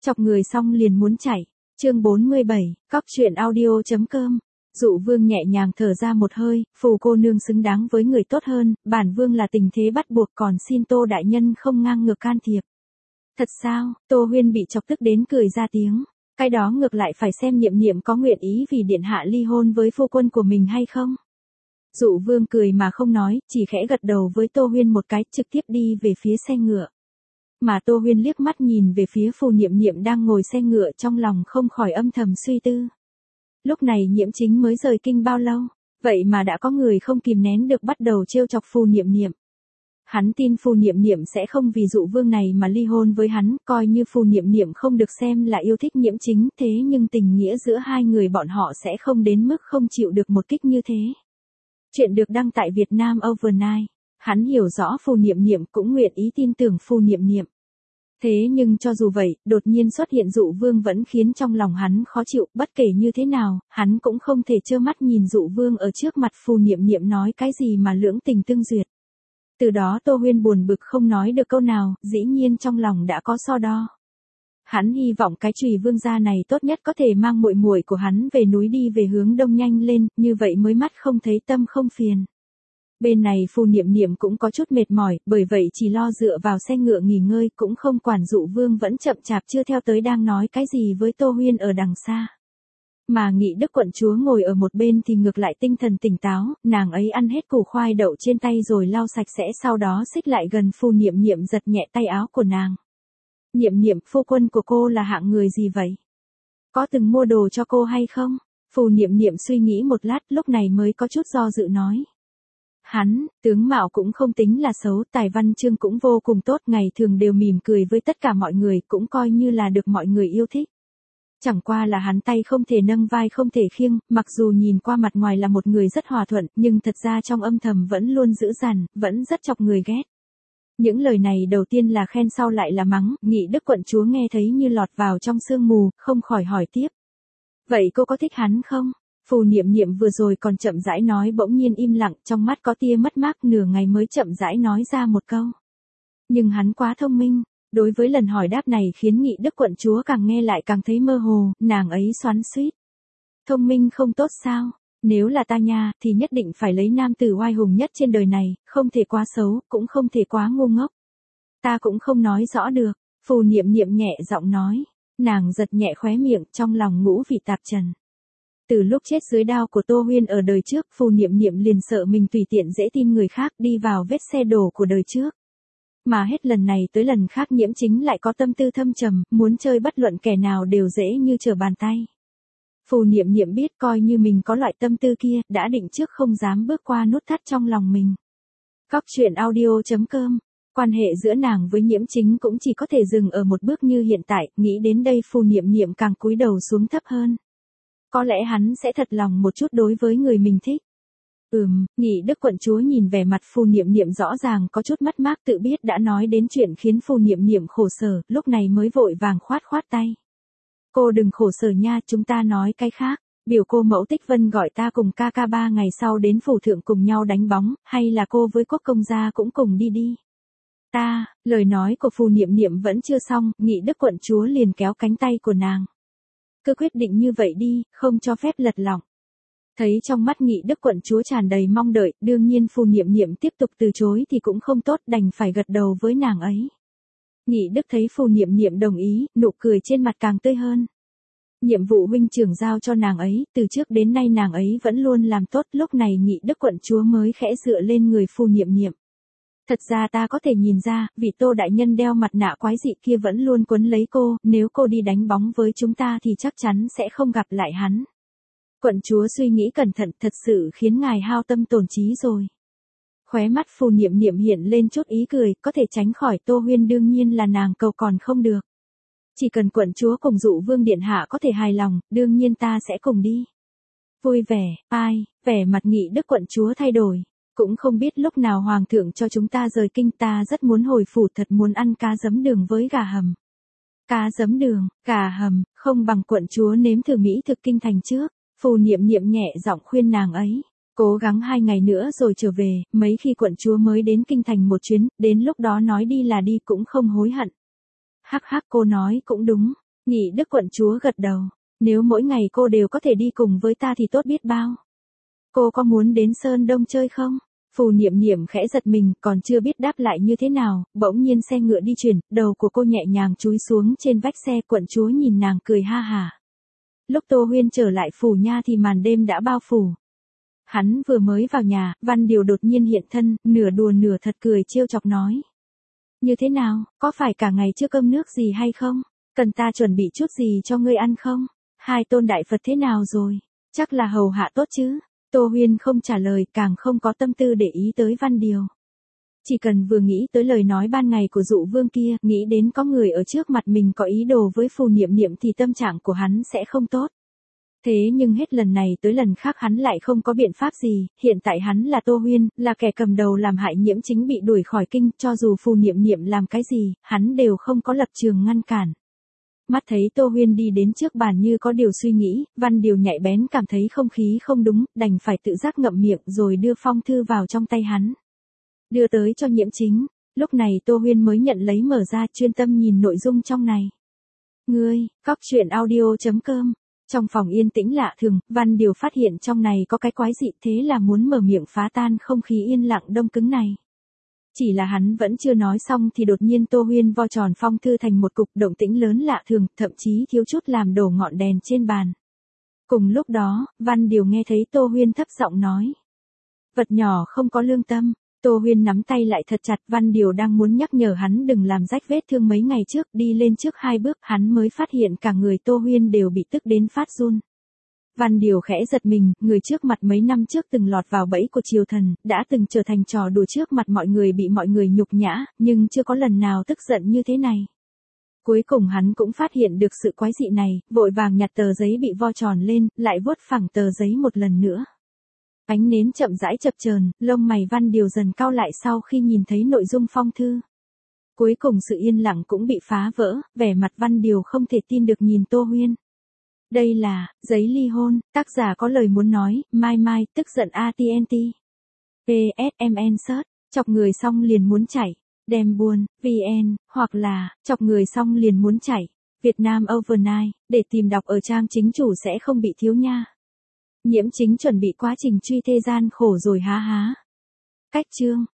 Chọc người xong liền muốn chạy. Chương 47, cóc truyện audio.com. Dụ Vương nhẹ nhàng thở ra một hơi, phù cô nương xứng đáng với người tốt hơn, bản Vương là tình thế bắt buộc, còn xin Tô đại nhân không ngang ngược can thiệp. Thật sao? Tô Huyên bị chọc tức đến cười ra tiếng. Cái đó ngược lại phải xem Niệm Niệm có nguyện ý vì điện hạ ly hôn với phu quân của mình hay không. Dụ Vương cười mà không nói, chỉ khẽ gật đầu với Tô Huyên một cái, trực tiếp đi về phía xe ngựa. Mà Tô Huyên liếc mắt nhìn về phía phù Niệm Niệm đang ngồi xe ngựa, trong lòng không khỏi âm thầm suy tư. Lúc này Nhiễm Chính mới rời kinh bao lâu, vậy mà đã có người không kìm nén được bắt đầu trêu chọc phù Niệm Niệm. Hắn tin phù Niệm Niệm sẽ không vì Dụ Vương này mà ly hôn với hắn, coi như phù Niệm Niệm không được xem là yêu thích Nhiễm Chính, thế nhưng tình nghĩa giữa hai người bọn họ sẽ không đến mức không chịu được một kích như thế. Chuyện được đăng tại Việt Nam Overnight. Hắn hiểu rõ phù Niệm Niệm, cũng nguyện ý tin tưởng phù Niệm Niệm. Thế nhưng cho dù vậy, đột nhiên xuất hiện Dụ Vương vẫn khiến trong lòng hắn khó chịu, bất kể như thế nào, hắn cũng không thể trơ mắt nhìn Dụ Vương ở trước mặt phù Niệm Niệm nói cái gì mà lưỡng tình tương duyệt. Từ đó Tô Huyên buồn bực không nói được câu nào, dĩ nhiên trong lòng đã có so đo. Hắn hy vọng cái Chùy Vương gia này tốt nhất có thể mang muội muội của hắn về núi đi về hướng đông nhanh lên, như vậy mới mắt không thấy tâm không phiền. Bên này phù Niệm Niệm cũng có chút mệt mỏi, bởi vậy chỉ lo dựa vào xe ngựa nghỉ ngơi, cũng không quản Dụ Vương vẫn chậm chạp chưa theo tới đang nói cái gì với Tô Huyên ở đằng xa. Mà Nghị Đức quận chúa ngồi ở một bên thì ngược lại tinh thần tỉnh táo, nàng ấy ăn hết củ khoai đậu trên tay rồi lau sạch sẽ, sau đó xích lại gần phù Niệm Niệm giật nhẹ tay áo của nàng. Niệm Niệm, phu quân của cô là hạng người gì vậy? Có từng mua đồ cho cô hay không? Phù Niệm Niệm suy nghĩ một lát, lúc này mới có chút do dự nói. Hắn, tướng mạo cũng không tính là xấu, tài văn chương cũng vô cùng tốt, ngày thường đều mỉm cười với tất cả mọi người, cũng coi như là được mọi người yêu thích. Chẳng qua là hắn tay không thể nâng vai không thể khiêng, mặc dù nhìn qua mặt ngoài là một người rất hòa thuận, nhưng thật ra trong âm thầm vẫn luôn dữ dằn, vẫn rất chọc người ghét. Những lời này đầu tiên là khen sau lại là mắng, Nghị Đức quận chúa nghe thấy như lọt vào trong sương mù, không khỏi hỏi tiếp. Vậy cô có thích hắn không? Phù Niệm Niệm vừa rồi còn chậm rãi nói bỗng nhiên im lặng, trong mắt có tia mất mát, nửa ngày mới chậm rãi nói ra một câu. Nhưng hắn quá thông minh. Đối với lần hỏi đáp này khiến Nghị Đức quận chúa càng nghe lại càng thấy mơ hồ, nàng ấy xoắn xuýt. Thông minh không tốt sao? Nếu là ta nha, thì nhất định phải lấy nam tử oai hùng nhất trên đời này, không thể quá xấu, cũng không thể quá ngu ngốc. Ta cũng không nói rõ được, phù Niệm Niệm nhẹ giọng nói. Nàng giật nhẹ khóe miệng, trong lòng ngũ vị tạp trần. Từ lúc chết dưới đao của Tô Huyên ở đời trước, phù Niệm Niệm liền sợ mình tùy tiện dễ tin người khác đi vào vết xe đổ của đời trước. Mà hết lần này tới lần khác Nhiễm Chính lại có tâm tư thâm trầm, muốn chơi bất luận kẻ nào đều dễ như trở bàn tay. Phù Niệm Niệm biết coi như mình có loại tâm tư kia, đã định trước không dám bước qua nút thắt trong lòng mình. Cóc truyện audio.com. Quan hệ giữa nàng với Nhiễm Chính cũng chỉ có thể dừng ở một bước như hiện tại, nghĩ đến đây phù Niệm Niệm càng cúi đầu xuống thấp hơn. Có lẽ hắn sẽ thật lòng một chút đối với người mình thích. Nghị Đức quận chúa nhìn vẻ mặt phù Niệm Niệm rõ ràng có chút mất mát, tự biết đã nói đến chuyện khiến phù Niệm Niệm khổ sở, lúc này mới vội vàng khoát tay. Cô đừng khổ sở nha, chúng ta nói cái khác. Biểu cô mẫu Tích Vân gọi ta cùng ca 3 ngày sau đến phủ thượng cùng nhau đánh bóng, hay là cô với Quốc công gia cũng cùng đi. Lời nói của phù Niệm Niệm vẫn chưa xong, Nghị Đức quận chúa liền kéo cánh tay của nàng. Cứ quyết định như vậy đi, không cho phép lật lọng. Thấy trong mắt Nghị Đức quận chúa tràn đầy mong đợi, đương nhiên phù Niệm Niệm tiếp tục từ chối thì cũng không tốt, đành phải gật đầu với nàng ấy. Nghị Đức thấy phù Niệm Niệm đồng ý, nụ cười trên mặt càng tươi hơn. Nhiệm vụ huynh trưởng giao cho nàng ấy, từ trước đến nay nàng ấy vẫn luôn làm tốt, lúc này Nghị Đức quận chúa mới khẽ dựa lên người phù Niệm Niệm. Thật ra ta có thể nhìn ra, vị Tô đại nhân đeo mặt nạ quái dị kia vẫn luôn quấn lấy cô, nếu cô đi đánh bóng với chúng ta thì chắc chắn sẽ không gặp lại hắn. Quận chúa suy nghĩ cẩn thận, thật sự khiến ngài hao tâm tổn trí rồi. Khóe mắt phù Niệm Niệm hiện lên chút ý cười, có thể tránh khỏi Tô Huyên đương nhiên là nàng cầu còn không được. Chỉ cần quận chúa cùng Dụ Vương điện hạ có thể hài lòng, đương nhiên ta sẽ cùng đi. Vui vẻ, vẻ mặt Nghị Đức quận chúa thay đổi. Cũng không biết lúc nào hoàng thượng cho chúng ta rời kinh, ta rất muốn hồi phủ, thật muốn ăn cá giấm đường với gà hầm. Cá giấm đường, gà hầm, không bằng quận chúa nếm thử mỹ thực kinh thành trước. Phù Niệm Niệm nhẹ giọng khuyên nàng ấy. Cố gắng 2 ngày nữa rồi trở về, mấy khi quận chúa mới đến kinh thành một chuyến, đến lúc đó nói đi là đi cũng không hối hận. Hắc cô nói cũng đúng. Nhị đức quận chúa gật đầu. Nếu mỗi ngày cô đều có thể đi cùng với ta thì tốt biết bao. Cô có muốn đến Sơn Đông chơi không? Phù Niệm Niệm khẽ giật mình, còn chưa biết đáp lại như thế nào, bỗng nhiên xe ngựa đi chuyển, đầu của cô nhẹ nhàng chúi xuống trên vách xe, quận chúa nhìn nàng cười ha hả. Lúc Tô Huyên trở lại phủ nha thì màn đêm đã bao phủ. Hắn vừa mới vào nhà, Văn Điều đột nhiên hiện thân, nửa đùa nửa thật cười trêu chọc nói. Như thế nào, có phải cả ngày chưa cơm nước gì hay không? Cần ta chuẩn bị chút gì cho ngươi ăn không? Hai tôn đại Phật thế nào rồi? Chắc là hầu hạ tốt chứ? Tô Huyên không trả lời, càng không có tâm tư để ý tới Văn Điều. Chỉ cần vừa nghĩ tới lời nói ban ngày của Dụ Vương kia, nghĩ đến có người ở trước mặt mình có ý đồ với Phù Niệm Niệm thì tâm trạng của hắn sẽ không tốt. Thế nhưng hết lần này tới lần khác hắn lại không có biện pháp gì, hiện tại hắn là Tô Huyên, là kẻ cầm đầu làm hại Nhiễm Chính bị đuổi khỏi kinh, cho dù Phù Niệm Niệm làm cái gì, hắn đều không có lập trường ngăn cản. Mắt thấy Tô Huyên đi đến trước bàn như có điều suy nghĩ, Văn Điều nhạy bén cảm thấy không khí không đúng, đành phải tự giác ngậm miệng rồi đưa phong thư vào trong tay hắn. Đưa tới cho Nhiễm Chính, lúc này Tô Huyên mới nhận lấy mở ra chuyên tâm nhìn nội dung trong này. Ngươi, cóc truyện audio.com. Trong phòng yên tĩnh lạ thường, Văn Điều phát hiện trong này có cái quái dị, thế là muốn mở miệng phá tan không khí yên lặng đông cứng này. Chỉ là hắn vẫn chưa nói xong thì đột nhiên Tô Huyên vo tròn phong thư thành một cục, động tĩnh lớn lạ thường, thậm chí thiếu chút làm đổ ngọn đèn trên bàn. Cùng lúc đó, Văn Điều nghe thấy Tô Huyên thấp giọng nói. Vật nhỏ không có lương tâm. Tô Huyên nắm tay lại thật chặt, Văn Điều đang muốn nhắc nhở hắn đừng làm rách vết thương mấy ngày trước, đi lên trước 2 bước, hắn mới phát hiện cả người Tô Huyên đều bị tức đến phát run. Văn Điều khẽ giật mình, người trước mặt mấy năm trước từng lọt vào bẫy của triều thần, đã từng trở thành trò đùa trước mặt mọi người, bị mọi người nhục nhã, nhưng chưa có lần nào tức giận như thế này. Cuối cùng hắn cũng phát hiện được sự quái dị này, vội vàng nhặt tờ giấy bị vo tròn lên, lại vuốt phẳng tờ giấy một lần nữa. Ánh nến chậm rãi chập chờn, lông mày Văn Điều dần cau lại sau khi nhìn thấy nội dung phong thư. Cuối cùng sự yên lặng cũng bị phá vỡ, vẻ mặt Văn Điều không thể tin được nhìn Tô Huyên. Đây là giấy ly hôn, tác giả có lời muốn nói, mai mai, tức giận AT&T. PSMN search, chọc người xong liền muốn chảy, đem buồn, VN, hoặc là, chọc người xong liền muốn chảy, Việt Nam Overnight, để tìm đọc ở trang chính chủ sẽ không bị thiếu nha. Nhiễm Chính chuẩn bị quá trình truy thê gian khổ rồi há há. Cách chương.